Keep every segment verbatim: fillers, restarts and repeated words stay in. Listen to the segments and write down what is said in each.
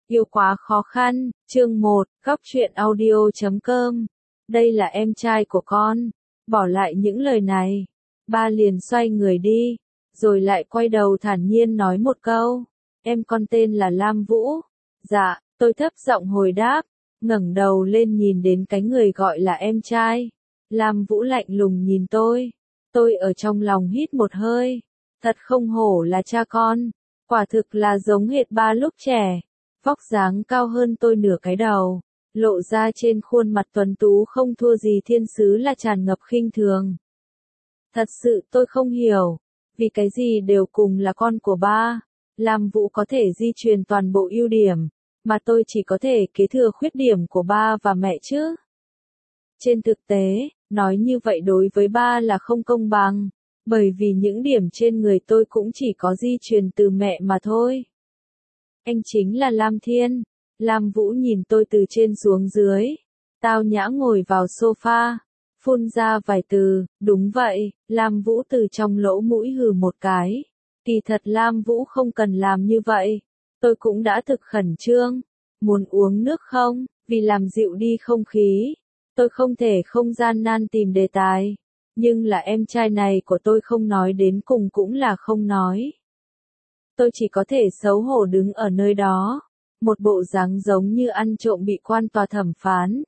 Yêu quá khó khăn, chương một, góc truyện audio chấm com. Đây là em trai của con. Bỏ lại những lời này, ba liền xoay người đi, rồi lại quay đầu thản nhiên nói một câu. Em con tên là Lam Vũ. Dạ, tôi thấp giọng hồi đáp, ngẩng đầu lên nhìn đến cái người gọi là em trai. Lam Vũ lạnh lùng nhìn tôi. Tôi ở trong lòng hít một hơi. Thật không hổ là cha con. Quả thực là giống hệt ba lúc trẻ. Vóc dáng cao hơn tôi nửa cái đầu, lộ ra trên khuôn mặt tuấn tú không thua gì thiên sứ là tràn ngập khinh thường. Thật sự tôi không hiểu, vì cái gì đều cùng là con của ba, Lam Vũ có thể di truyền toàn bộ ưu điểm, mà tôi chỉ có thể kế thừa khuyết điểm của ba và mẹ chứ. Trên thực tế, nói như vậy đối với ba là không công bằng, bởi vì những điểm trên người tôi cũng chỉ có di truyền từ mẹ mà thôi. Anh chính là Lam Thiên. Lam Vũ nhìn tôi từ trên xuống dưới. Tao nhã ngồi vào sofa, phun ra vài từ, đúng vậy, Lam Vũ từ trong lỗ mũi hừ một cái. Kỳ thật Lam Vũ không cần làm như vậy. Tôi cũng đã thực khẩn trương. Muốn uống nước không? Vì làm dịu đi không khí. Tôi không thể không gian nan tìm đề tài. Nhưng là em trai này của tôi không nói đến cùng cũng là không nói. Tôi chỉ có thể xấu hổ đứng ở nơi đó, một bộ dáng giống như ăn trộm bị quan tòa thẩm phán.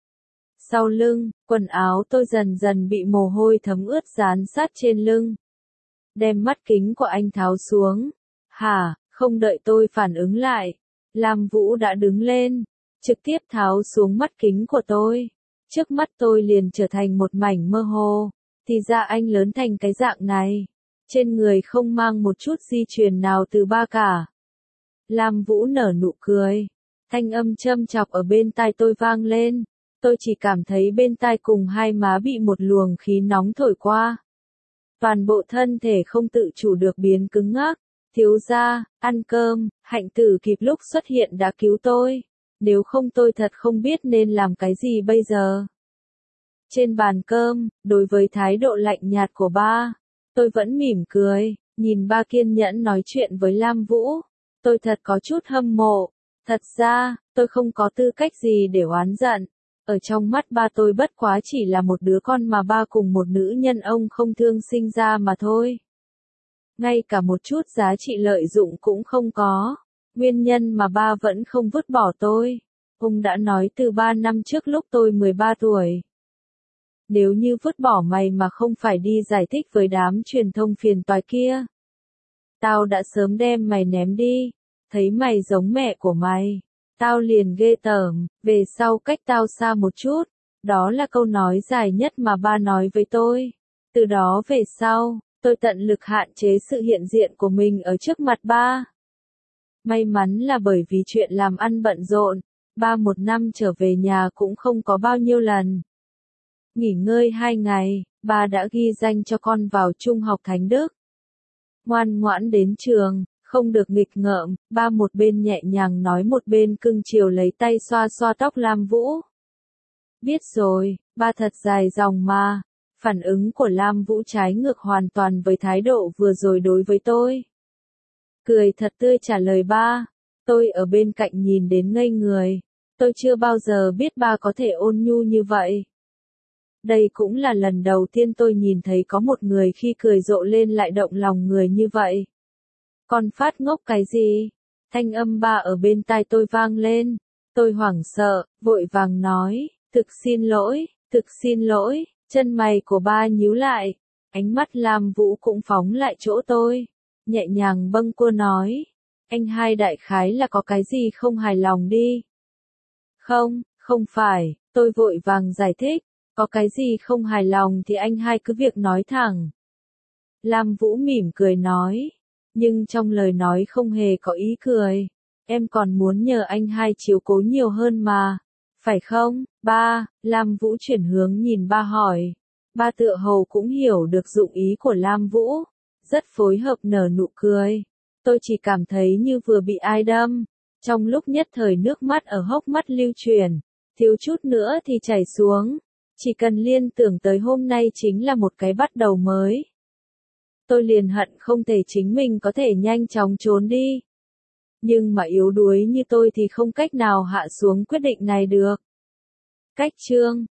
Sau lưng, quần áo tôi dần dần bị mồ hôi thấm ướt dán sát trên lưng. Đem mắt kính của anh tháo xuống. Hả, không đợi tôi phản ứng lại. Lam Vũ đã đứng lên, trực tiếp tháo xuống mắt kính của tôi. Trước mắt tôi liền trở thành một mảnh mơ hồ. Thì ra anh lớn thành cái dạng này. Trên người không mang một chút di truyền nào từ ba cả. Lam Vũ nở nụ cười. Thanh âm châm chọc ở bên tai tôi vang lên. Tôi chỉ cảm thấy bên tai cùng hai má bị một luồng khí nóng thổi qua. Toàn bộ thân thể không tự chủ được biến cứng ngắc. Thiếu gia, ăn cơm, Hạnh Tử kịp lúc xuất hiện đã cứu tôi. Nếu không tôi thật không biết nên làm cái gì bây giờ. Trên bàn cơm, đối với thái độ lạnh nhạt của ba, tôi vẫn mỉm cười, nhìn ba kiên nhẫn nói chuyện với Lam Vũ. Tôi thật có chút hâm mộ. Thật ra, tôi không có tư cách gì để oán giận. Ở trong mắt ba tôi bất quá chỉ là một đứa con mà ba cùng một nữ nhân ông không thương sinh ra mà thôi. Ngay cả một chút giá trị lợi dụng cũng không có. Nguyên nhân mà ba vẫn không vứt bỏ tôi. Ông đã nói từ ba năm trước lúc tôi mười ba tuổi. Nếu như vứt bỏ mày mà không phải đi giải thích với đám truyền thông phiền toái kia. Tao đã sớm đem mày ném đi. Thấy mày giống mẹ của mày. Tao liền ghê tởm, về sau cách tao xa một chút. Đó là câu nói dài nhất mà ba nói với tôi. Từ đó về sau, tôi tận lực hạn chế sự hiện diện của mình ở trước mặt ba. May mắn là bởi vì chuyện làm ăn bận rộn, ba một năm trở về nhà cũng không có bao nhiêu lần. Nghỉ ngơi hai ngày, ba đã ghi danh cho con vào Trung học Thánh Đức. Ngoan ngoãn đến trường, không được nghịch ngợm, ba một bên nhẹ nhàng nói một bên cưng chiều lấy tay xoa xoa tóc Lam Vũ. Biết rồi, ba thật dài dòng mà. Phản ứng của Lam Vũ trái ngược hoàn toàn với thái độ vừa rồi đối với tôi. Cười thật tươi trả lời ba. Tôi ở bên cạnh nhìn đến ngây người. Tôi chưa bao giờ biết ba có thể ôn nhu như vậy. Đây cũng là lần đầu tiên tôi nhìn thấy có một người khi cười rộ lên lại động lòng người như vậy. Con phát ngốc cái gì? Thanh âm ba ở bên tai tôi vang lên. Tôi hoảng sợ, vội vàng nói, thực xin lỗi, thực xin lỗi, chân mày của ba nhíu lại. Ánh mắt Lam Vũ cũng phóng lại chỗ tôi. Nhẹ nhàng bâng quơ nói, anh hai đại khái là có cái gì không hài lòng đi. Không, không phải, tôi vội vàng giải thích. Có cái gì không hài lòng thì anh hai cứ việc nói thẳng. Lam Vũ mỉm cười nói. Nhưng trong lời nói không hề có ý cười. Em còn muốn nhờ anh hai chiếu cố nhiều hơn mà. Phải không, ba? Lam Vũ chuyển hướng nhìn ba hỏi. Ba tựa hồ cũng hiểu được dụng ý của Lam Vũ. Rất phối hợp nở nụ cười. Tôi chỉ cảm thấy như vừa bị ai đâm. Trong lúc nhất thời nước mắt ở hốc mắt lưu chuyển. Thiếu chút nữa thì chảy xuống. Chỉ cần liên tưởng tới hôm nay chính là một cái bắt đầu mới. Tôi liền hận không thể chính mình có thể nhanh chóng trốn đi. Nhưng mà yếu đuối như tôi thì không cách nào hạ xuống quyết định này được. Cách chương